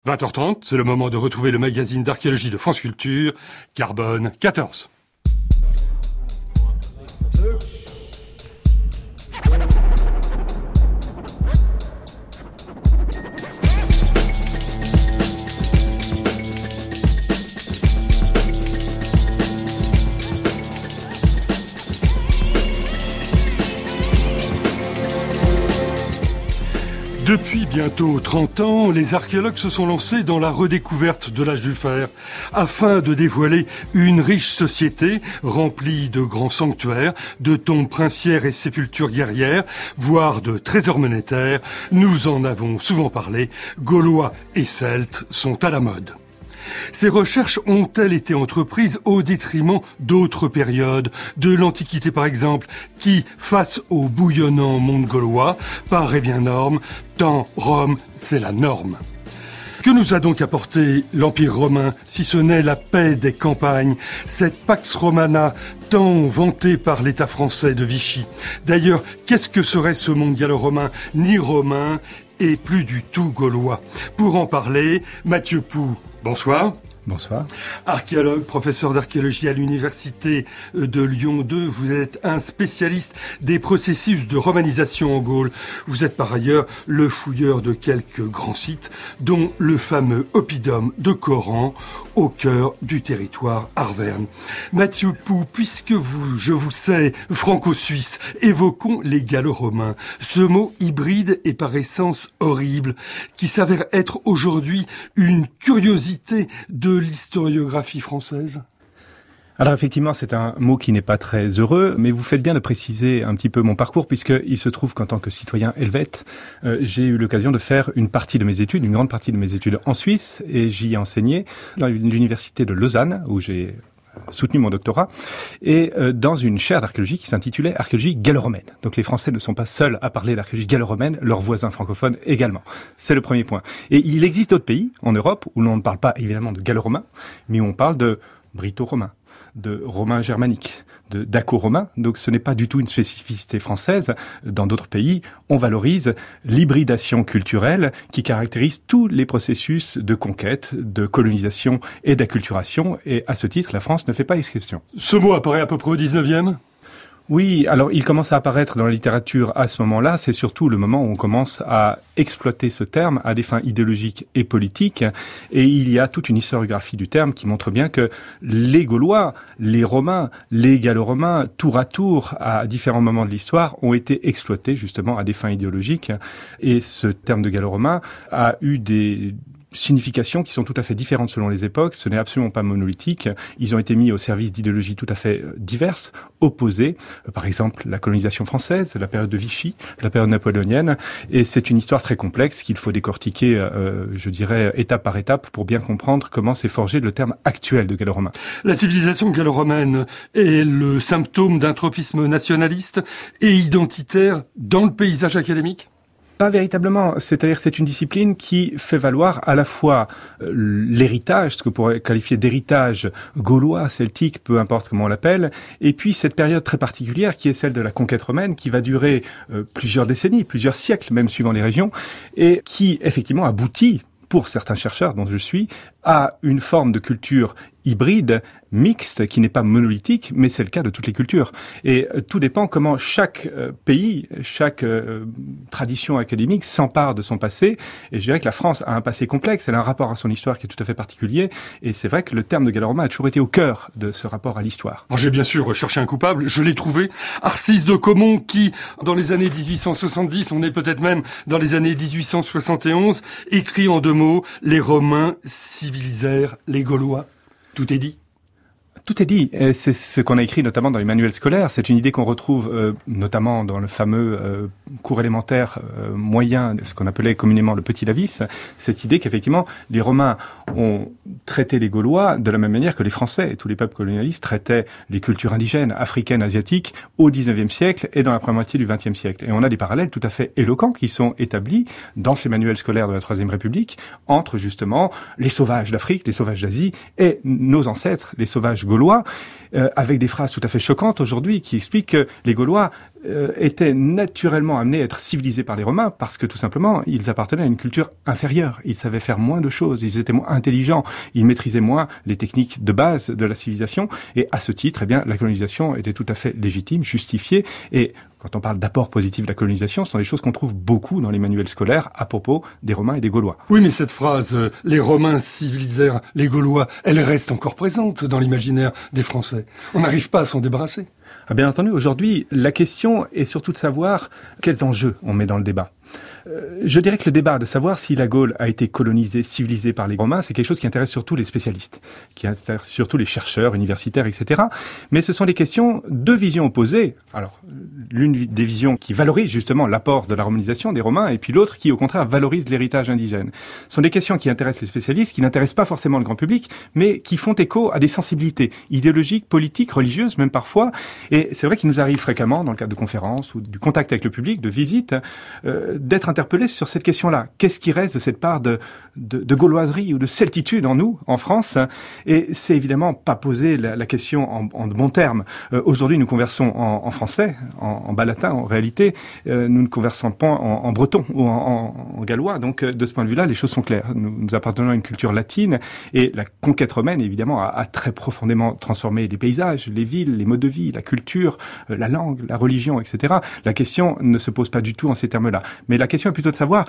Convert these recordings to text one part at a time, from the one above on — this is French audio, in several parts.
20h30, c'est le moment de retrouver le magazine d'archéologie de France Culture, Carbone 14. Depuis bientôt 30 ans, les archéologues se sont lancés dans la redécouverte de l'âge du fer, afin de dévoiler une riche société remplie de grands sanctuaires, de tombes princières et sépultures guerrières, voire de trésors monétaires. Nous en avons souvent parlé, Gaulois et Celtes sont à la mode. Ces recherches ont-elles été entreprises au détriment d'autres périodes, de l'Antiquité par exemple, qui, face au bouillonnant monde gaulois, paraît bien norme, tant Rome, c'est la norme. Que nous a donc apporté l'Empire romain, si ce n'est la paix des campagnes, cette Pax Romana tant vantée par l'État français de Vichy? D'ailleurs, qu'est-ce que serait ce monde gallo-romain, ni romain, et plus du tout gaulois? Pour en parler, Mathieu Pou, bonsoir. Bonsoir. Archéologue, professeur d'archéologie à l'université de Lyon 2, vous êtes un spécialiste des processus de romanisation en Gaule. Vous êtes par ailleurs le fouilleur de quelques grands sites, dont le fameux Oppidum de Coran, au cœur du territoire arverne. Mathieu Pou, puisque je vous sais franco-suisse, évoquons les gallo-romains. Ce mot hybride et par essence horrible, qui s'avère être aujourd'hui une curiosité de l'historiographie française? Alors effectivement, c'est un mot qui n'est pas très heureux, mais vous faites bien de préciser un petit peu mon parcours, puisqu'il se trouve qu'en tant que citoyen helvète, j'ai eu l'occasion de faire une grande partie de mes études en Suisse, et j'y ai enseigné dans l'université de Lausanne, où j'ai soutenu mon doctorat, et dans une chaire d'archéologie qui s'intitulait Archéologie gallo-romaine. Donc les Français ne sont pas seuls à parler d'archéologie gallo-romaine, leurs voisins francophones également. C'est le premier point. Et il existe d'autres pays en Europe où l'on ne parle pas évidemment de gallo-romain, mais où on parle de brito-romain, de romain germanique, de daco-romain. Donc ce n'est pas du tout une spécificité française. Dans d'autres pays, on valorise l'hybridation culturelle qui caractérise tous les processus de conquête, de colonisation et d'acculturation. Et à ce titre, la France ne fait pas exception. Ce mot apparaît à peu près au 19e ? Oui, alors il commence à apparaître dans la littérature à ce moment-là. C'est surtout le moment où on commence à exploiter ce terme à des fins idéologiques et politiques. Et il y a toute une historiographie du terme qui montre bien que les Gaulois, les Romains, les Gallo-Romains, tour à tour, à différents moments de l'histoire, ont été exploités justement à des fins idéologiques. Et ce terme de Gallo-Romain a eu des significations qui sont tout à fait différentes selon les époques. Ce n'est absolument pas monolithique. Ils ont été mis au service d'idéologies tout à fait diverses, opposées. Par exemple, la colonisation française, la période de Vichy, la période napoléonienne. Et c'est une histoire très complexe qu'il faut décortiquer, je dirais, étape par étape pour bien comprendre comment s'est forgé le terme actuel de gallo-romain. La civilisation gallo-romaine est le symptôme d'un tropisme nationaliste et identitaire dans le paysage académique ? Pas véritablement. C'est-à-dire c'est une discipline qui fait valoir à la fois l'héritage, ce que pourrait qualifier d'héritage gaulois, celtique, peu importe comment on l'appelle, et puis cette période très particulière qui est celle de la conquête romaine, qui va durer plusieurs décennies, plusieurs siècles, même suivant les régions, et qui effectivement aboutit, pour certains chercheurs dont je suis, à une forme de culture hybride, mixte, qui n'est pas monolithique, mais c'est le cas de toutes les cultures. Et tout dépend comment chaque pays, chaque tradition académique s'empare de son passé. Et je dirais que la France a un passé complexe, elle a un rapport à son histoire qui est tout à fait particulier. Et c'est vrai que le terme de gallo-romain a toujours été au cœur de ce rapport à l'histoire. J'ai bien sûr cherché un coupable, je l'ai trouvé. Arcisse de Caumont qui, dans les années 1870, on est peut-être même dans les années 1871, écrit en 2 mots, les Romains civilisèrent les Gaulois. Tout est dit. Tout est dit. Et c'est ce qu'on a écrit notamment dans les manuels scolaires. C'est une idée qu'on retrouve notamment dans le fameux cours élémentaire moyen, ce qu'on appelait communément le Petit Lavis. Cette idée qu'effectivement, les Romains ont traité les Gaulois de la même manière que les Français et tous les peuples colonialistes traitaient les cultures indigènes, africaines, asiatiques au XIXe siècle et dans la première moitié du XXe siècle. Et on a des parallèles tout à fait éloquents qui sont établis dans ces manuels scolaires de la Troisième République entre justement les sauvages d'Afrique, les sauvages d'Asie et nos ancêtres, les sauvages gaulois, avec des phrases tout à fait choquantes aujourd'hui qui expliquent que les Gaulois étaient naturellement amenés à être civilisés par les Romains parce que tout simplement, ils appartenaient à une culture inférieure. Ils savaient faire moins de choses, ils étaient moins intelligents, ils maîtrisaient moins les techniques de base de la civilisation. Et à ce titre, eh bien, la colonisation était tout à fait légitime, justifiée. Et quand on parle d'apport positif de la colonisation, ce sont des choses qu'on trouve beaucoup dans les manuels scolaires à propos des Romains et des Gaulois. Oui, mais cette phrase « les Romains civilisèrent les Gaulois », elle reste encore présente dans l'imaginaire des Français. On n'arrive pas à s'en débarrasser. Ah, bien entendu, aujourd'hui, la question est surtout de savoir quels enjeux on met dans le débat. Je dirais que le débat de savoir si la Gaule a été colonisée, civilisée par les Romains, c'est quelque chose qui intéresse surtout les spécialistes, qui intéresse surtout les chercheurs, universitaires, etc. Mais ce sont des questions de visions opposées. Alors, l'une des visions qui valorise justement l'apport de la romanisation des Romains, et puis l'autre qui, au contraire, valorise l'héritage indigène. Ce sont des questions qui intéressent les spécialistes, qui n'intéressent pas forcément le grand public, mais qui font écho à des sensibilités idéologiques, politiques, religieuses, même parfois. Et c'est vrai qu'il nous arrive fréquemment, dans le cadre de conférences ou du contact avec le public, de visites, d'être interpellés sur cette question-là. Qu'est-ce qui reste de cette part de gauloiserie ou de celtitude en nous, en France? Et c'est évidemment pas poser la question en de bons termes. Aujourd'hui, nous conversons en français, en bas latin, en réalité. Nous ne conversons pas en breton ou en gallois. Donc, de ce point de vue-là, les choses sont claires. Nous appartenons à une culture latine et la conquête romaine, évidemment, a très profondément transformé les paysages, les villes, les modes de vie, la culture, la langue, la religion, etc. La question ne se pose pas du tout en ces termes-là. Mais la question est plutôt de savoir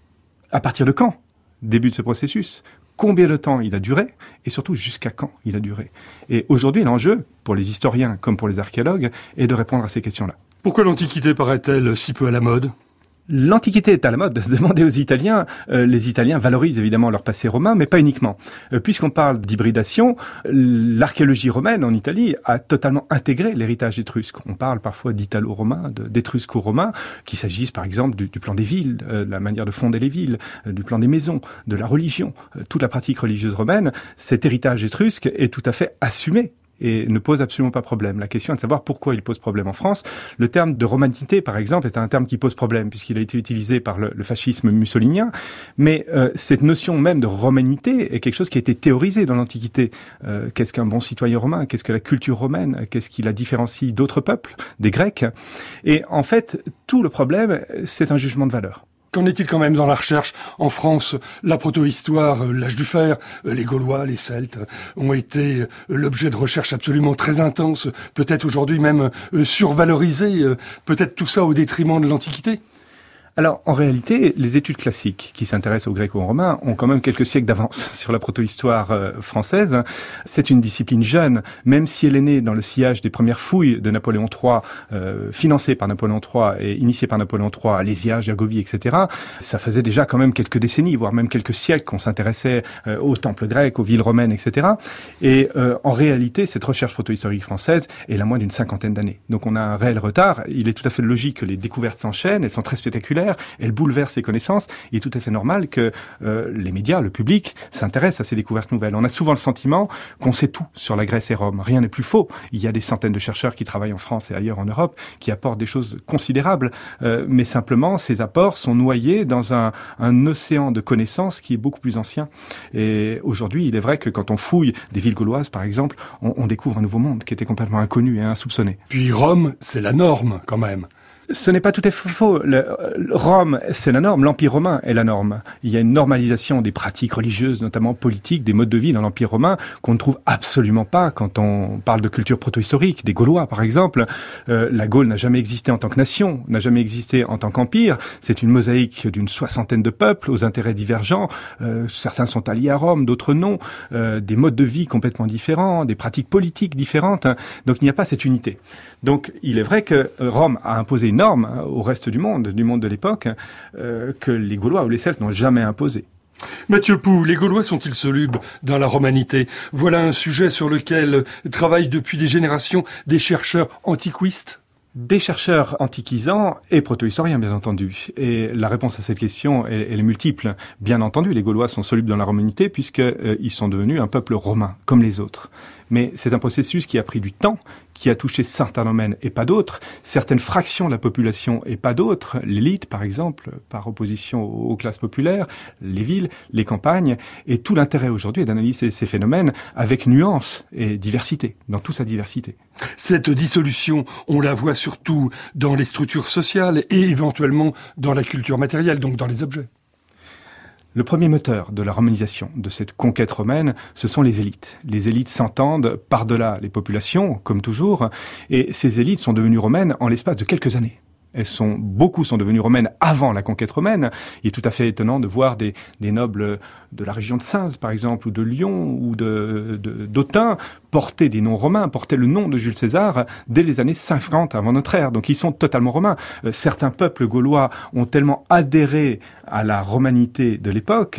à partir de quand débute ce processus, combien de temps il a duré et surtout jusqu'à quand il a duré. Et aujourd'hui, l'enjeu, pour les historiens comme pour les archéologues, est de répondre à ces questions-là. Pourquoi l'Antiquité paraît-elle si peu à la mode ? L'Antiquité est à la mode de se demander aux Italiens. Les Italiens valorisent évidemment leur passé romain, mais pas uniquement. Puisqu'on parle d'hybridation, l'archéologie romaine en Italie a totalement intégré l'héritage étrusque. On parle parfois d'italo-romain, d'étrusco-romain, qu'il s'agisse par exemple du plan des villes, la manière de fonder les villes, du plan des maisons, de la religion, toute la pratique religieuse romaine. Cet héritage étrusque est tout à fait assumé et ne pose absolument pas problème. La question est de savoir pourquoi il pose problème en France. Le terme de romanité, par exemple, est un terme qui pose problème puisqu'il a été utilisé par le fascisme mussolinien. Mais cette notion même de romanité est quelque chose qui a été théorisé dans l'Antiquité. Qu'est-ce qu'un bon citoyen romain ? Qu'est-ce que la culture romaine ? Qu'est-ce qui la différencie d'autres peuples, des Grecs ? Et en fait, tout le problème, c'est un jugement de valeur. Qu'en est-il quand même dans la recherche en France? La protohistoire, l'âge du fer, les Gaulois, les Celtes ont été l'objet de recherches absolument très intenses, peut-être aujourd'hui même survalorisées, peut-être tout ça au détriment de l'Antiquité? Alors, en réalité, les études classiques qui s'intéressent aux Gréco-romains ont quand même quelques siècles d'avance sur la protohistoire française. C'est une discipline jeune, même si elle est née dans le sillage des premières fouilles de Napoléon III, financées par Napoléon III et initiées par Napoléon III à Lésia, Gergovie, etc. Ça faisait déjà quand même quelques décennies, voire même quelques siècles qu'on s'intéressait aux temples grecs, aux villes romaines, etc. Et en réalité, cette recherche protohistorique française est la moins d'une cinquantaine d'années. Donc on a un réel retard. Il est tout à fait logique que les découvertes s'enchaînent, elles sont très spectaculaires. Elle bouleverse ses connaissances. Il est tout à fait normal que les médias, le public, s'intéressent à ces découvertes nouvelles. On a souvent le sentiment qu'on sait tout sur la Grèce et Rome. Rien n'est plus faux. Il y a des centaines de chercheurs qui travaillent en France et ailleurs en Europe, qui apportent des choses considérables. Mais simplement, ces apports sont noyés dans un océan de connaissances qui est beaucoup plus ancien. Et aujourd'hui, il est vrai que quand on fouille des villes gauloises, par exemple, on découvre un nouveau monde qui était complètement inconnu et insoupçonné. Puis Rome, c'est la norme, quand même. Ce n'est pas tout à fait faux. Rome, c'est la norme. L'Empire romain est la norme. Il y a une normalisation des pratiques religieuses, notamment politiques, des modes de vie dans l'Empire romain qu'on ne trouve absolument pas quand on parle de culture protohistorique, des Gaulois par exemple. La Gaule n'a jamais existé en tant que nation, n'a jamais existé en tant qu'empire. C'est une mosaïque d'une soixantaine de peuples aux intérêts divergents. Certains sont alliés à Rome, d'autres non. Des modes de vie complètement différents, des pratiques politiques différentes. Donc il n'y a pas cette unité. Donc il est vrai que Rome a imposé une norme au reste du monde de l'époque, que les Gaulois ou les Celtes n'ont jamais imposé. Mathieu Pou, les Gaulois sont-ils solubles dans la romanité? Voilà un sujet sur lequel travaillent depuis des générations des chercheurs antiquistes. Des chercheurs antiquisants et protohistoriens, bien entendu. Et la réponse à cette question, elle est multiple. Bien entendu, les Gaulois sont solubles dans la romanité puisqu'ils sont devenus un peuple romain, comme les autres. Mais c'est un processus qui a pris du temps, qui a touché certains domaines et pas d'autres, certaines fractions de la population et pas d'autres, l'élite par exemple, par opposition aux classes populaires, les villes, les campagnes, et tout l'intérêt aujourd'hui est d'analyser ces phénomènes avec nuance et diversité, dans toute sa diversité. Cette dissolution, on la voit surtout dans les structures sociales et éventuellement dans la culture matérielle, donc dans les objets. Le premier moteur de la romanisation, de cette conquête romaine, ce sont les élites. Les élites s'entendent par-delà les populations, comme toujours, et ces élites sont devenues romaines en l'espace de quelques années. Beaucoup sont devenues romaines avant la conquête romaine. Il est tout à fait étonnant de voir des nobles de la région de Sens, par exemple, ou de Lyon, ou d'Autun, porter des noms romains, porter le nom de Jules César dès les années 50 avant notre ère. Donc ils sont totalement romains. Certains peuples gaulois ont tellement adhéré à la romanité de l'époque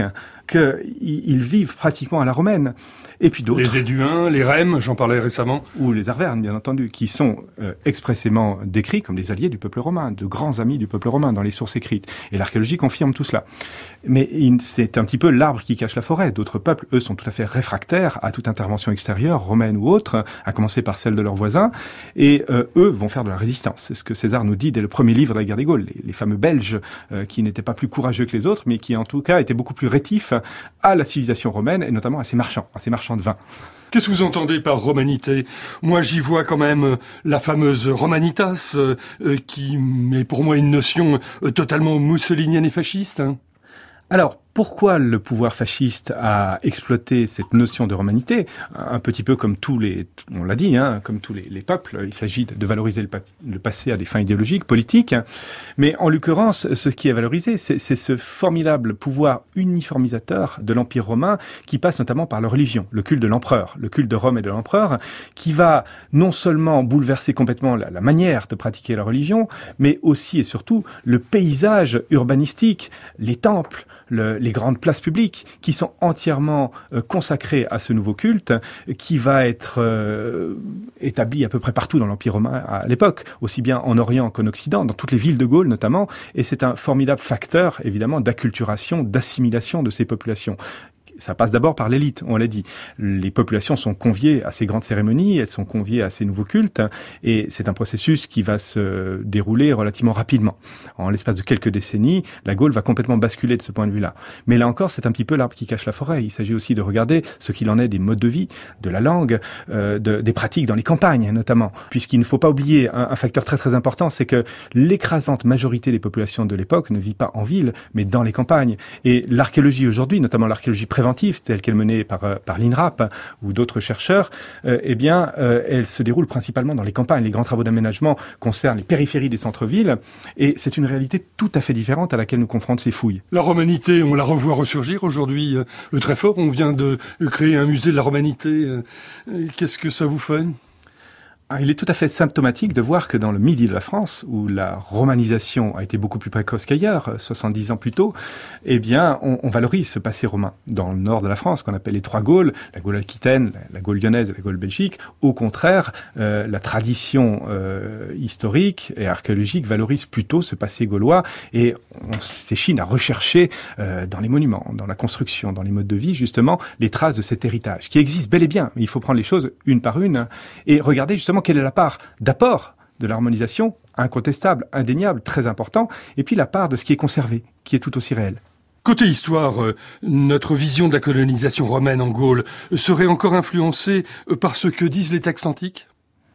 qu'ils vivent pratiquement à la romaine. Et puis d'autres. Les Éduins, les Rèmes, j'en parlais récemment. Ou les Arvernes, bien entendu, qui sont expressément décrits comme des alliés du peuple romain, de grands amis du peuple romain dans les sources écrites. Et l'archéologie confirme tout cela. Mais c'est un petit peu l'arbre qui cache la forêt. D'autres peuples, eux, sont tout à fait réfractaires à toute intervention extérieure, romaine ou autre, à commencer par celle de leurs voisins. Et eux vont faire de la résistance. C'est ce que César nous dit dès le premier livre de la guerre des Gaules. Les fameux Belges qui n'étaient pas plus courageux que les autres, mais qui en tout cas étaient beaucoup plus rétifs à la civilisation romaine et notamment à ses marchands de vin. Qu'est-ce que vous entendez par romanité ? Moi, j'y vois quand même la fameuse romanitas, qui est pour moi une notion totalement mussolinienne et fasciste. Alors, pourquoi le pouvoir fasciste a exploité cette notion de romanité ? Un petit peu comme on l'a dit, comme tous les peuples, il s'agit de valoriser le passé à des fins idéologiques, politiques. Mais en l'occurrence, ce qui est valorisé, c'est ce formidable pouvoir uniformisateur de l'Empire romain qui passe notamment par la religion, le culte de l'empereur, le culte de Rome et de l'empereur, qui va non seulement bouleverser complètement la manière de pratiquer la religion, mais aussi et surtout le paysage urbanistique, les temples, les grandes places publiques qui sont entièrement consacrées à ce nouveau culte qui va être établi à peu près partout dans l'Empire romain à l'époque, aussi bien en Orient qu'en Occident, dans toutes les villes de Gaule notamment, et c'est un formidable facteur évidemment d'acculturation, d'assimilation de ces populations. Ça passe d'abord par l'élite, on l'a dit. Les populations sont conviées à ces grandes cérémonies, elles sont conviées à ces nouveaux cultes, et c'est un processus qui va se dérouler relativement rapidement. En l'espace de quelques décennies, la Gaule va complètement basculer de ce point de vue-là. Mais là encore, c'est un petit peu l'arbre qui cache la forêt. Il s'agit aussi de regarder ce qu'il en est des modes de vie, de la langue, des pratiques dans les campagnes notamment. Puisqu'il ne faut pas oublier un facteur très très important, c'est que l'écrasante majorité des populations de l'époque ne vit pas en ville, mais dans les campagnes. Et l'archéologie aujourd'hui, notamment l'archéologie préventive, telle qu'elle est menée par l'INRAP ou d'autres chercheurs, elle se déroule principalement dans les campagnes. Les grands travaux d'aménagement concernent les périphéries des centres-villes et c'est une réalité tout à fait différente à laquelle nous confrontent ces fouilles. La romanité, on la revoit ressurgir aujourd'hui très fort. On vient de créer un musée de la romanité. Qu'est-ce que ça vous fait ? Il est tout à fait symptomatique de voir que dans le midi de la France, où la romanisation a été beaucoup plus précoce qu'ailleurs, 70 ans plus tôt, on valorise ce passé romain. Dans le nord de la France, qu'on appelle les trois Gaules, la Gaule aquitaine, la Gaule lyonnaise et la Gaule belgique, au contraire, la tradition historique et archéologique valorise plutôt ce passé gaulois et on s'échine à rechercher dans les monuments, dans la construction, dans les modes de vie, justement, les traces de cet héritage, qui existe bel et bien. Mais il faut prendre les choses une par une et regarder justement quelle est la part d'apport de l'harmonisation, incontestable, indéniable, très important, et puis la part de ce qui est conservé, qui est tout aussi réel. Côté histoire, notre vision de la colonisation romaine en Gaule serait encore influencée par ce que disent les textes antiques ?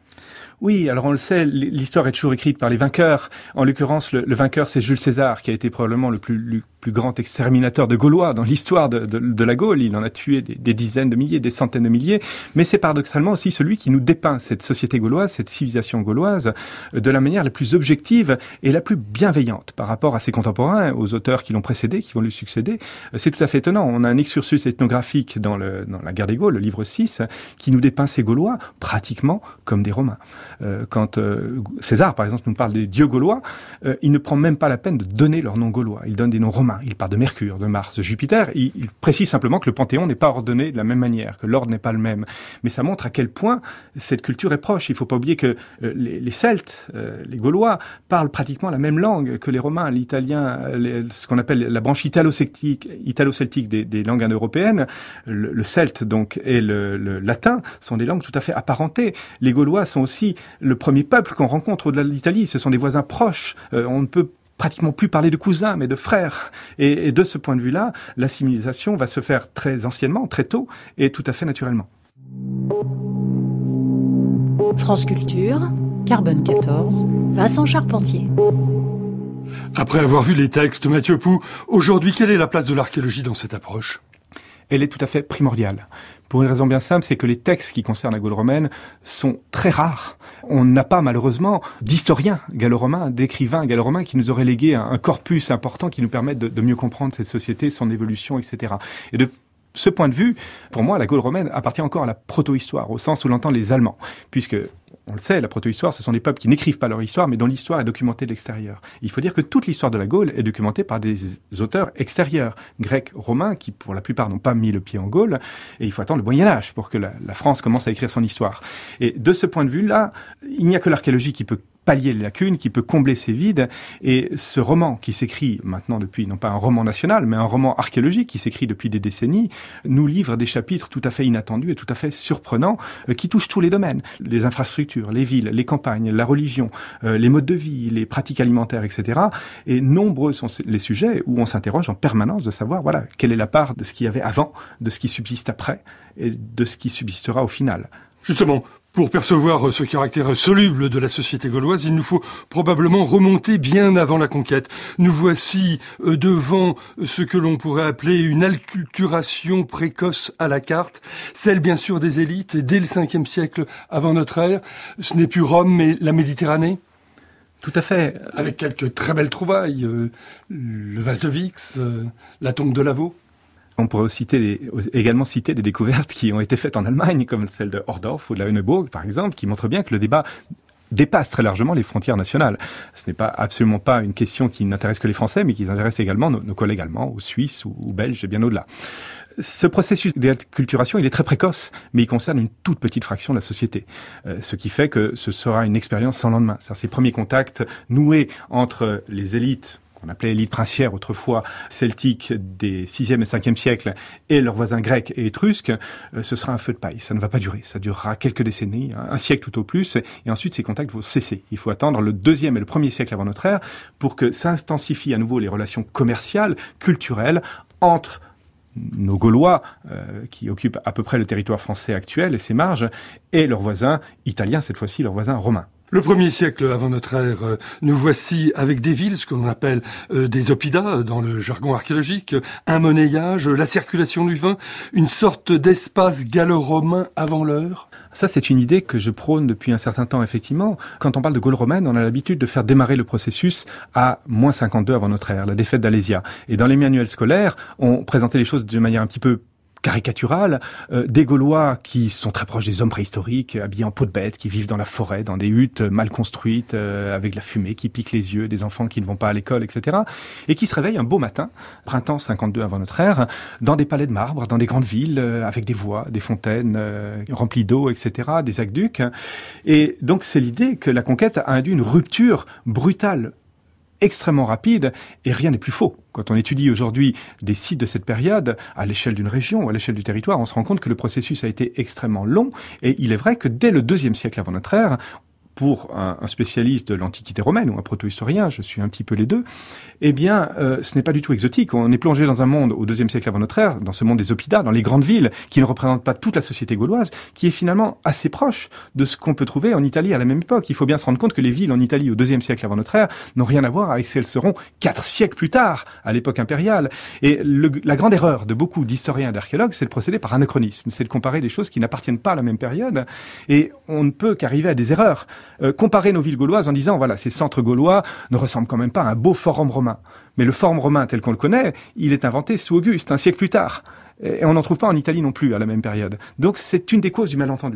Oui, alors on le sait, l'histoire est toujours écrite par les vainqueurs. En l'occurrence, le vainqueur, c'est Jules César, qui a été probablement le plus grand exterminateur de Gaulois dans l'histoire de la Gaule. Il en a tué des dizaines de milliers, des centaines de milliers. Mais c'est paradoxalement aussi celui qui nous dépeint cette société gauloise, cette civilisation gauloise, de la manière la plus objective et la plus bienveillante par rapport à ses contemporains, aux auteurs qui l'ont précédé, qui vont lui succéder. C'est tout à fait étonnant. On a un excursus ethnographique dans la guerre des Gaules, le livre 6, qui nous dépeint ces Gaulois pratiquement comme des Romains. Quand César, par exemple, nous parle des dieux gaulois, il ne prend même pas la peine de donner leur nom gaulois. Il donne des noms romains. Il parle de Mercure, de Mars, de Jupiter. Il précise simplement que le Panthéon n'est pas ordonné de la même manière, que l'ordre n'est pas le même. Mais ça montre à quel point cette culture est proche. Il ne faut pas oublier que les Celtes, les Gaulois, parlent pratiquement la même langue que les Romains, l'italien, ce qu'on appelle la branche italo-celtique des langues indo-européennes. Le celte, donc, et le latin sont des langues tout à fait apparentées. Les Gaulois sont aussi le premier peuple qu'on rencontre au-delà de l'Italie. Ce sont des voisins proches. On ne peut pratiquement plus parler de cousins, mais de frères. Et de ce point de vue-là, l'assimilation va se faire très anciennement, très tôt, et tout à fait naturellement. France Culture, Carbone 14, Vincent Charpentier. Après avoir vu les textes, Mathieu Pou, aujourd'hui, quelle est la place de l'archéologie dans cette approche ? Elle est tout à fait primordiale. Pour une raison bien simple, c'est que les textes qui concernent la Gaule romaine sont très rares. On n'a pas malheureusement d'historiens gallo-romains, d'écrivains gallo-romains qui nous auraient légué un corpus important qui nous permette de mieux comprendre cette société, son évolution, etc. Et de ce point de vue, pour moi, la Gaule romaine appartient encore à la proto-histoire, au sens où l'entendent les Allemands, puisque, on le sait, la proto-histoire, ce sont des peuples qui n'écrivent pas leur histoire, mais dont l'histoire est documentée de l'extérieur. Il faut dire que toute l'histoire de la Gaule est documentée par des auteurs extérieurs, grecs, romains, qui pour la plupart n'ont pas mis le pied en Gaule, et il faut attendre le Moyen-Âge pour que la France commence à écrire son histoire. Et de ce point de vue-là, il n'y a que l'archéologie qui peut pallier les lacunes, qui peut combler ces vides. Et ce roman qui s'écrit maintenant depuis, non pas un roman national, mais un roman archéologique qui s'écrit depuis des décennies, nous livre des chapitres tout à fait inattendus et tout à fait surprenants qui touchent tous les domaines. Les infrastructures, les villes, les campagnes, la religion, les modes de vie, les pratiques alimentaires, etc. Et nombreux sont les sujets où on s'interroge en permanence de savoir, voilà, quelle est la part de ce qu'il y avait avant, de ce qui subsiste après et de ce qui subsistera au final. Justement, pour percevoir ce caractère soluble de la société gauloise, il nous faut probablement remonter bien avant la conquête. Nous voici devant ce que l'on pourrait appeler une acculturation précoce à la carte, celle bien sûr des élites, et dès le 5e siècle avant notre ère. Ce n'est plus Rome, mais la Méditerranée. Tout à fait. Avec quelques très belles trouvailles, le vase de Vix, la tombe de Lavaux. On pourrait également citer des découvertes qui ont été faites en Allemagne, comme celle de Hordorf ou de la Hönneburg, par exemple, qui montrent bien que le débat dépasse très largement les frontières nationales. Ce n'est absolument pas une question qui n'intéresse que les Français, mais qui intéresse également nos collègues allemands, ou suisses, ou belges, et bien au-delà. Ce processus d'acculturation, il est très précoce, mais il concerne une toute petite fraction de la société. Ce qui fait que ce sera une expérience sans lendemain. C'est-à-dire ces premiers contacts noués entre les élites, qu'on appelait élite princière autrefois, celtique des 6e et 5e siècles, et leurs voisins grecs et étrusques, ce sera un feu de paille. Ça ne va pas durer. Ça durera quelques décennies, un siècle tout au plus, et ensuite ces contacts vont cesser. Il faut attendre le 2e et le 1er siècle avant notre ère pour que s'intensifient à nouveau les relations commerciales, culturelles, entre nos Gaulois, qui occupent à peu près le territoire français actuel et ses marges, et leurs voisins italiens, cette fois-ci leurs voisins romains. Le 1er siècle avant notre ère, nous voici avec des villes, ce que l'on appelle des oppida dans le jargon archéologique, un monnayage, la circulation du vin, une sorte d'espace gallo-romain avant l'heure. Ça, c'est une idée que je prône depuis un certain temps, effectivement. Quand on parle de Gaule romaine, on a l'habitude de faire démarrer le processus à moins 52 avant notre ère, la défaite d'Alésia. Et dans les manuels scolaires, on présentait les choses d'une manière un petit peu caricaturale, des Gaulois qui sont très proches des hommes préhistoriques, habillés en peau de bête, qui vivent dans la forêt, dans des huttes mal construites, avec la fumée qui pique les yeux, des enfants qui ne vont pas à l'école, etc. Et qui se réveillent un beau matin, printemps 52 avant notre ère, dans des palais de marbre, dans des grandes villes, avec des voies, des fontaines remplies d'eau, etc., des aqueducs. Et donc c'est l'idée que la conquête a induit une rupture brutale, extrêmement rapide, et rien n'est plus faux. Quand on étudie aujourd'hui des sites de cette période, à l'échelle d'une région ou à l'échelle du territoire, on se rend compte que le processus a été extrêmement long, et il est vrai que dès le 2e siècle avant notre ère, pour un spécialiste de l'Antiquité romaine ou un proto-historien, je suis un petit peu les deux, eh bien, ce n'est pas du tout exotique. On est plongé dans un monde au 2e siècle avant notre ère, dans ce monde des oppidas, dans les grandes villes, qui ne représentent pas toute la société gauloise, qui est finalement assez proche de ce qu'on peut trouver en Italie à la même époque. Il faut bien se rendre compte que les villes en Italie au 2e siècle avant notre ère n'ont rien à voir avec ce qu'elles seront 4 siècles plus tard, à l'époque impériale. Et la grande erreur de beaucoup d'historiens et d'archéologues, c'est de procéder par anachronisme, c'est de comparer des choses qui n'appartiennent pas à la même période, et on ne peut qu'arriver à des erreurs. Comparer nos villes gauloises en disant, voilà, ces centres gaulois ne ressemblent quand même pas à un beau forum romain. Mais le forum romain tel qu'on le connaît, il est inventé sous Auguste, un siècle plus tard. Et on n'en trouve pas en Italie non plus à la même période. Donc c'est une des causes du malentendu.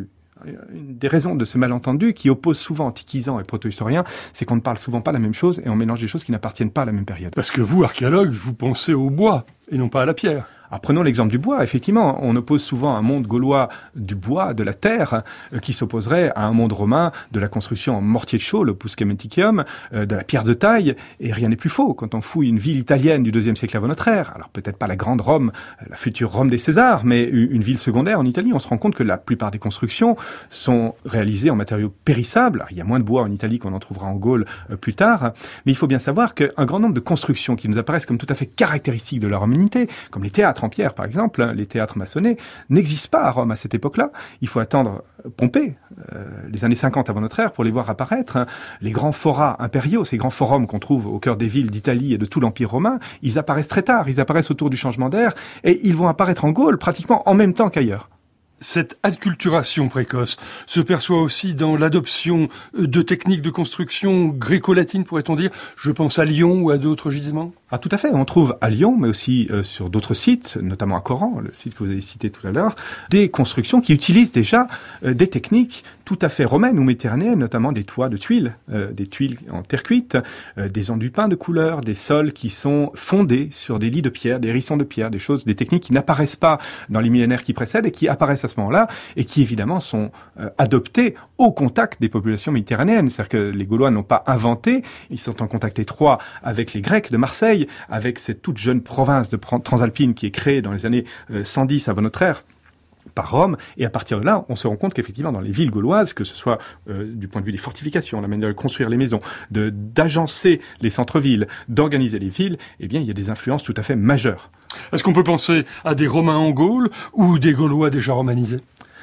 une des raisons de ce malentendu qui oppose souvent antiquisants et proto-historiens, c'est qu'on ne parle souvent pas la même chose et on mélange des choses qui n'appartiennent pas à la même période. Parce que vous, archéologue, vous pensez au bois et non pas à la pierre. Alors, prenons l'exemple du bois. Effectivement, on oppose souvent un monde gaulois du bois, de la terre, qui s'opposerait à un monde romain de la construction en mortier de chaux, le Pus Caementicum, de la pierre de taille. Et rien n'est plus faux. Quand on fouille une ville italienne du IIe siècle avant notre ère, alors peut-être pas la grande Rome, la future Rome des Césars, mais une ville secondaire en Italie, on se rend compte que la plupart des constructions sont réalisées en matériaux périssables. Alors, il y a moins de bois en Italie qu'on en trouvera en Gaule plus tard. Mais il faut bien savoir qu'un grand nombre de constructions qui nous apparaissent comme tout à fait caractéristiques de la romanité, comme les théâtres en pierre, par exemple, les théâtres maçonnés, n'existent pas à Rome à cette époque-là. Il faut attendre Pompée, les années 50 avant notre ère, pour les voir apparaître. Les grands forats impériaux, ces grands forums qu'on trouve au cœur des villes d'Italie et de tout l'Empire romain, ils apparaissent très tard, ils apparaissent autour du changement d'ère, et ils vont apparaître en Gaule pratiquement en même temps qu'ailleurs. Cette acculturation précoce se perçoit aussi dans l'adoption de techniques de construction gréco-latines, pourrait-on dire. Je pense à Lyon ou à d'autres gisements. Ah, tout à fait. On trouve à Lyon, mais aussi sur d'autres sites, notamment à Coran, le site que vous avez cité tout à l'heure, des constructions qui utilisent déjà des techniques tout à fait romaines ou méditerranéennes, notamment des toits de tuiles, des tuiles en terre cuite, des enduits peints de couleurs, des sols qui sont fondés sur des lits de pierre, des hérissons de pierre, des techniques qui n'apparaissent pas dans les millénaires qui précèdent et qui apparaissent à ce moment-là et qui évidemment sont adoptées au contact des populations méditerranéennes. C'est-à-dire que les Gaulois n'ont pas inventé, ils sont en contact étroit avec les Grecs de Marseille, avec cette toute jeune province de Transalpine qui est créée dans les années 110 avant notre ère par Rome, et à partir de là, on se rend compte qu'effectivement, dans les villes gauloises, que ce soit du point de vue des fortifications, la manière de construire les maisons, d'agencer les centres-villes, d'organiser les villes, eh bien, il y a des influences tout à fait majeures. Est-ce qu'on peut penser à des Romains en Gaule ou des Gaulois déjà romanisés ?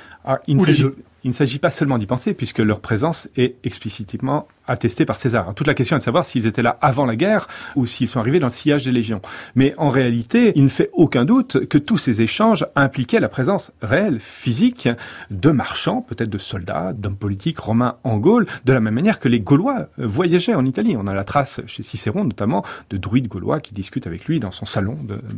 Il ne s'agit pas seulement d'y penser, puisque leur présence est explicitement attestée par César. Alors, toute la question est de savoir s'ils étaient là avant la guerre ou s'ils sont arrivés dans le sillage des légions. Mais en réalité, il ne fait aucun doute que tous ces échanges impliquaient la présence réelle, physique, de marchands, peut-être de soldats, d'hommes politiques romains en Gaule, de la même manière que les Gaulois voyageaient en Italie. On a la trace chez Cicéron, notamment, de druides gaulois qui discutent avec lui dans son salon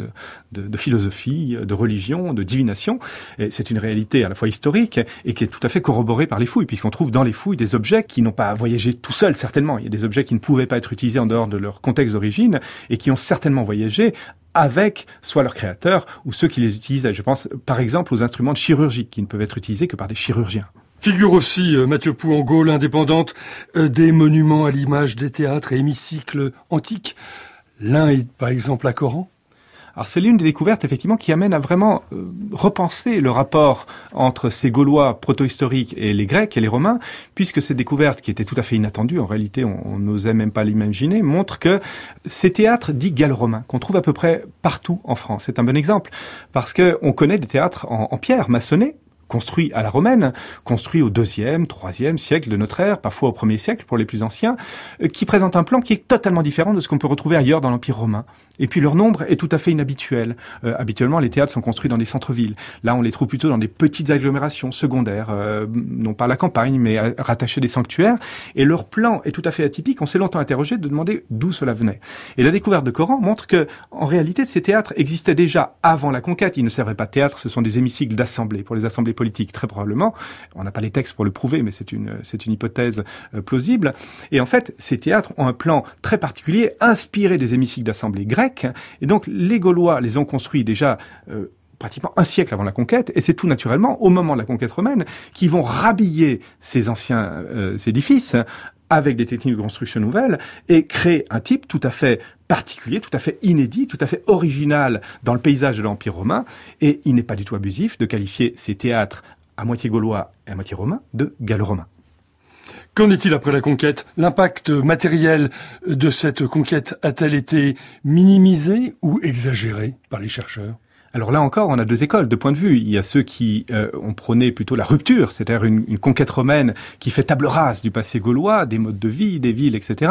de philosophie, de religion, de divination. Et c'est une réalité à la fois historique et qui est tout à fait corroborée par les fouilles, puisqu'on trouve dans les fouilles des objets qui n'ont pas voyagé tout seuls, certainement. Il y a des objets qui ne pouvaient pas être utilisés en dehors de leur contexte d'origine et qui ont certainement voyagé avec soit leurs créateurs ou ceux qui les utilisaient. Je pense par exemple aux instruments de chirurgie qui ne peuvent être utilisés que par des chirurgiens. Figure aussi, Mathieu Pou, en Gaule indépendante, des monuments à l'image des théâtres et hémicycles antiques. L'un est par exemple à Coran. Alors c'est l'une des découvertes effectivement qui amène à vraiment repenser le rapport entre ces Gaulois proto-historiques et les Grecs et les Romains, puisque cette découverte qui était tout à fait inattendue, en réalité on n'osait même pas l'imaginer, montre que ces théâtres dits gallo-romains qu'on trouve à peu près partout en France, c'est un bon exemple, parce que on connaît des théâtres en pierre maçonnés, construits à la romaine, construits au IIe, IIIe siècle de notre ère, parfois au 1er siècle pour les plus anciens, qui présentent un plan qui est totalement différent de ce qu'on peut retrouver ailleurs dans l'Empire romain. Et puis leur nombre est tout à fait inhabituel. Habituellement, les théâtres sont construits dans des centres-villes. Là, on les trouve plutôt dans des petites agglomérations secondaires, non pas à la campagne, mais rattachées des sanctuaires. Et leur plan est tout à fait atypique. On s'est longtemps interrogé de demander d'où cela venait. Et la découverte de Coran montre que, en réalité, ces théâtres existaient déjà avant la conquête. Ils ne servaient pas de théâtre, ce sont des hémicycles d'assemblée, pour les assemblées politiques, très probablement. On n'a pas les textes pour le prouver, mais c'est une hypothèse plausible. Et en fait, ces théâtres ont un plan très particulier, inspiré des hémicycles d'assemblée grecques. Et donc, les Gaulois les ont construits déjà pratiquement un siècle avant la conquête, et c'est tout naturellement, au moment de la conquête romaine, qu'ils vont rhabiller ces anciens édifices avec des techniques de construction nouvelles et créer un type tout à fait particulier, tout à fait inédit, tout à fait original dans le paysage de l'Empire romain. Et il n'est pas du tout abusif de qualifier ces théâtres à moitié gaulois et à moitié romains de gallo-romains. Qu'en est-il après la conquête ? L'impact matériel de cette conquête a-t-elle été minimisé ou exagéré par les chercheurs ? Alors là encore, on a deux écoles de point de vue. Il y a ceux qui ont prôné plutôt la rupture, c'est-à-dire une conquête romaine qui fait table rase du passé gaulois, des modes de vie, des villes, etc.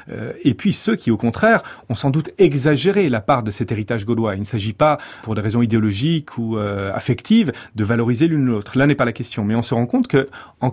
Et puis ceux qui, au contraire, ont sans doute exagéré la part de cet héritage gaulois. Il ne s'agit pas, pour des raisons idéologiques ou affectives, de valoriser l'une ou l'autre. Là n'est pas la question. Mais on se rend compte que, encore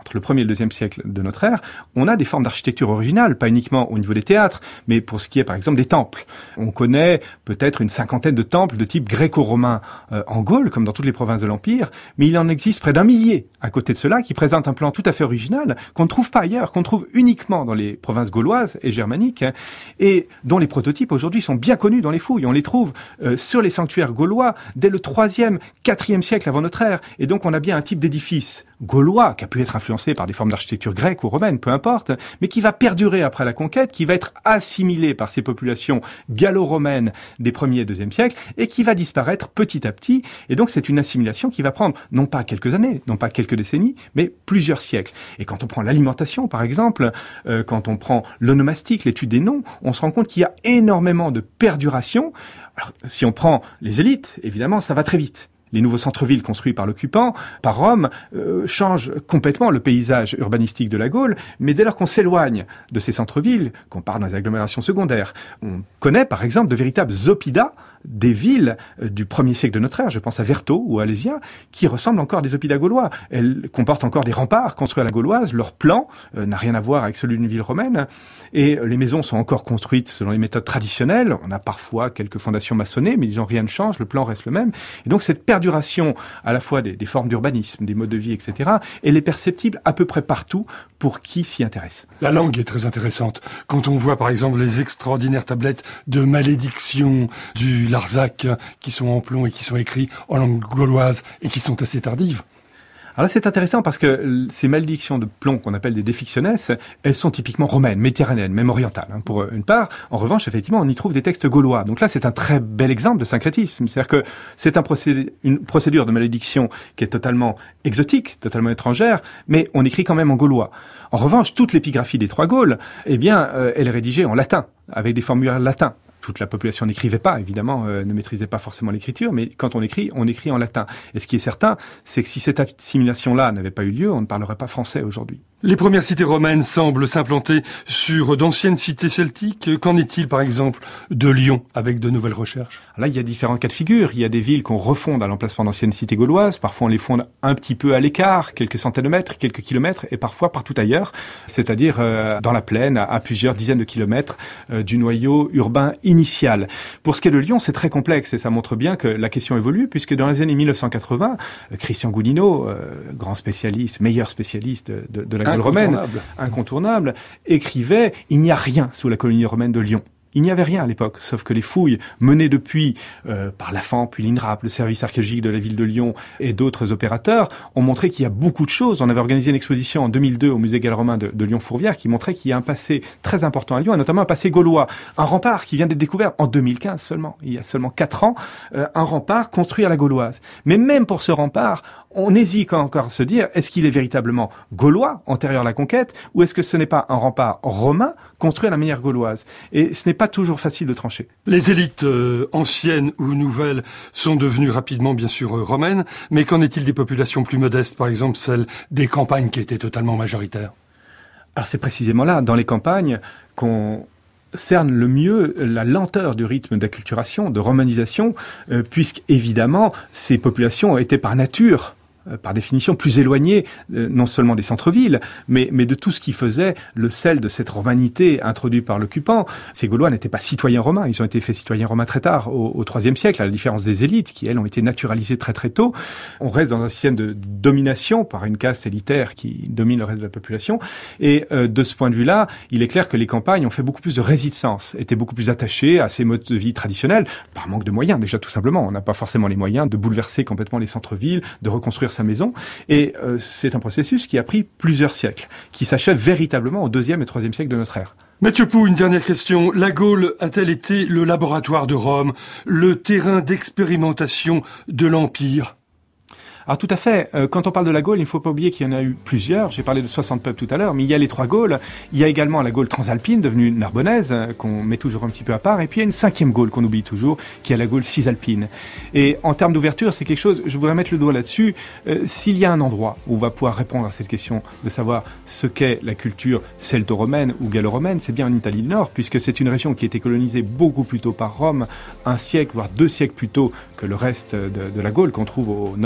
entre le 1er et le 2e siècle de notre ère, on a des formes d'architecture originales, pas uniquement au niveau des théâtres, mais pour ce qui est par exemple des temples. On connaît peut-être une 50aine de temples de type gréco-romain en Gaule, comme dans toutes les provinces de l'Empire, mais il en existe près d'1 millier à côté de cela qui présentent un plan tout à fait original, qu'on ne trouve pas ailleurs, qu'on trouve uniquement dans les provinces gauloises et germaniques, et dont les prototypes aujourd'hui sont bien connus dans les fouilles. On les trouve sur les sanctuaires gaulois dès le 3e, 4e siècle avant notre ère, et donc on a bien un type d'édifice gaulois qui a pu être influencé par des formes d'architecture grecque ou romaine, peu importe, mais qui va perdurer après la conquête, qui va être assimilé par ces populations gallo-romaines des 1er et 2e siècles, et qui va disparaître petit à petit. Et donc c'est une assimilation qui va prendre non pas quelques années, non pas quelques décennies, mais plusieurs siècles. Et quand on prend l'alimentation, par exemple, quand on prend l'onomastique, l'étude des noms, on se rend compte qu'il y a énormément de perduration. Alors, si on prend les élites, évidemment, ça va très vite. Les nouveaux centres-villes construits par l'occupant, par Rome, changent complètement le paysage urbanistique de la Gaule, mais dès lors qu'on s'éloigne de ces centres-villes, qu'on part dans les agglomérations secondaires, on connaît par exemple de véritables oppida des villes du 1er siècle de notre ère, je pense à Verto ou à Alésia, qui ressemblent encore à des oppida gaulois. Elles comportent encore des remparts construits à la gauloise, leur plan n'a rien à voir avec celui d'une ville romaine, et les maisons sont encore construites selon les méthodes traditionnelles. On a parfois quelques fondations maçonnées, mais disons rien ne change, le plan reste le même. Et donc cette perduration à la fois des formes d'urbanisme, des modes de vie, etc., elle est perceptible à peu près partout pour qui s'y intéresse. La langue est très intéressante. Quand on voit par exemple les extraordinaires tablettes de malédiction du Larzac qui sont en plomb et qui sont écrits en langue gauloise et qui sont assez tardives. Alors là, c'est intéressant parce que ces malédictions de plomb qu'on appelle des défictionnes, elles sont typiquement romaines, méditerranéennes, même orientales, pour une part. En revanche, effectivement, on y trouve des textes gaulois. Donc là, c'est un très bel exemple de syncrétisme. C'est-à-dire que c'est une procédure de malédiction qui est totalement exotique, totalement étrangère, mais on écrit quand même en gaulois. En revanche, toute l'épigraphie des trois Gaules, elle est rédigée en latin, avec des formulaires latins. Toute la population n'écrivait pas, évidemment, ne maîtrisait pas forcément l'écriture, mais quand on écrit en latin. Et ce qui est certain, c'est que si cette assimilation-là n'avait pas eu lieu, on ne parlerait pas français aujourd'hui. Les premières cités romaines semblent s'implanter sur d'anciennes cités celtiques. Qu'en est-il, par exemple, de Lyon, avec de nouvelles recherches? Là, il y a différents cas de figure. Il y a des villes qu'on refonde à l'emplacement d'anciennes cités gauloises. Parfois, on les fonde un petit peu à l'écart, quelques centaines de mètres, quelques kilomètres, et parfois partout ailleurs, c'est-à-dire dans la plaine, à plusieurs dizaines de kilomètres du noyau urbain initial. Pour ce qui est de Lyon, c'est très complexe, et ça montre bien que la question évolue, puisque dans les années 1980, Christian Gounino, grand spécialiste, meilleur spécialiste de la Gaule romaine, incontournable, écrivait « Il n'y a rien sous la colonie romaine de Lyon ». Il n'y avait rien à l'époque, sauf que les fouilles menées depuis par l'AFAN, puis l'INRAP, le service archéologique de la ville de Lyon et d'autres opérateurs ont montré qu'il y a beaucoup de choses. On avait organisé une exposition en 2002 au musée gallo-romain de Lyon-Fourvière qui montrait qu'il y a un passé très important à Lyon, et notamment un passé gaulois. Un rempart qui vient d'être découvert en 2015 seulement, il y a seulement 4 ans, un rempart construit à la gauloise. Mais même pour ce rempart, on hésite encore à se dire, est-ce qu'il est véritablement gaulois, antérieur à la conquête, ou est-ce que ce n'est pas un rempart romain construit à la manière gauloise? Et ce n'est pas toujours facile de trancher. Les élites anciennes ou nouvelles sont devenues rapidement, bien sûr, romaines, mais qu'en est-il des populations plus modestes, par exemple celles des campagnes qui étaient totalement majoritaires? Alors c'est précisément là, dans les campagnes, qu'on cerne le mieux la lenteur du rythme d'acculturation, de romanisation, puisque évidemment ces populations étaient par nature, par définition, plus éloignées, non seulement des centres-villes, mais de tout ce qui faisait le sel de cette romanité introduite par l'occupant. Ces Gaulois n'étaient pas citoyens romains, ils ont été faits citoyens romains très tard, au IIIe siècle, à la différence des élites, qui, elles, ont été naturalisées très très tôt. On reste dans un système de domination par une caste élitaire qui domine le reste de la population, et de ce point de vue-là, il est clair que les campagnes ont fait beaucoup plus de résistance, étaient beaucoup plus attachées à ces modes de vie traditionnels, par manque de moyens, déjà tout simplement. On n'a pas forcément les moyens de bouleverser complètement les centres-villes, de reconstruire sa maison, et c'est un processus qui a pris plusieurs siècles, qui s'achève véritablement au IIe et IIIe siècle de notre ère. Mathieu Pou, une dernière question. La Gaule a-t-elle été le laboratoire de Rome, le terrain d'expérimentation de l'Empire ? Alors tout à fait, quand on parle de la Gaule, il ne faut pas oublier qu'il y en a eu plusieurs. J'ai parlé de 60 peuples tout à l'heure, mais il y a les 3 Gaules. Il y a également la Gaule transalpine, devenue narbonnaise, qu'on met toujours un petit peu à part. Et puis il y a une 5e Gaule qu'on oublie toujours, qui est la Gaule cisalpine. Et en termes d'ouverture, c'est quelque chose, je voudrais mettre le doigt là-dessus. S'il y a un endroit où on va pouvoir répondre à cette question de savoir ce qu'est la culture celto-romaine ou gallo-romaine, c'est bien en Italie du Nord, puisque c'est une région qui a été colonisée beaucoup plus tôt par Rome, 1 siècle, voire 2 siècles plus tôt que le reste de la Gaule qu'on trouve au nord des Alpes.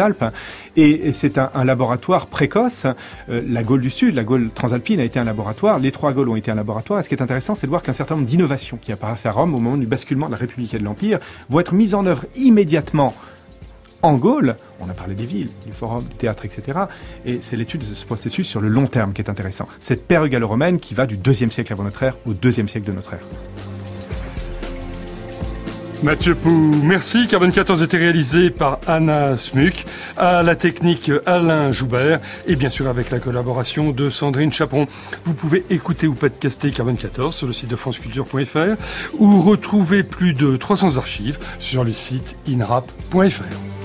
Alpes. Et c'est un laboratoire précoce. La Gaule du Sud, la Gaule transalpine a été un laboratoire. Les 3 Gaules ont été un laboratoire. Et ce qui est intéressant, c'est de voir qu'un certain nombre d'innovations qui apparaissent à Rome au moment du basculement de la République et de l'Empire vont être mises en œuvre immédiatement en Gaule. On a parlé des villes, du forum, du théâtre, etc. Et c'est l'étude de ce processus sur le long terme qui est intéressant. Cette période gallo-romaine qui va du 2e siècle avant notre ère au 2e siècle de notre ère. Mathieu Pou, merci. Carbone 14 était réalisé par Anna Smuck, à la technique Alain Joubert et bien sûr avec la collaboration de Sandrine Chaperon. Vous pouvez écouter ou podcaster Carbone 14 sur le site de franceculture.fr ou retrouver plus de 300 archives sur le site inrap.fr.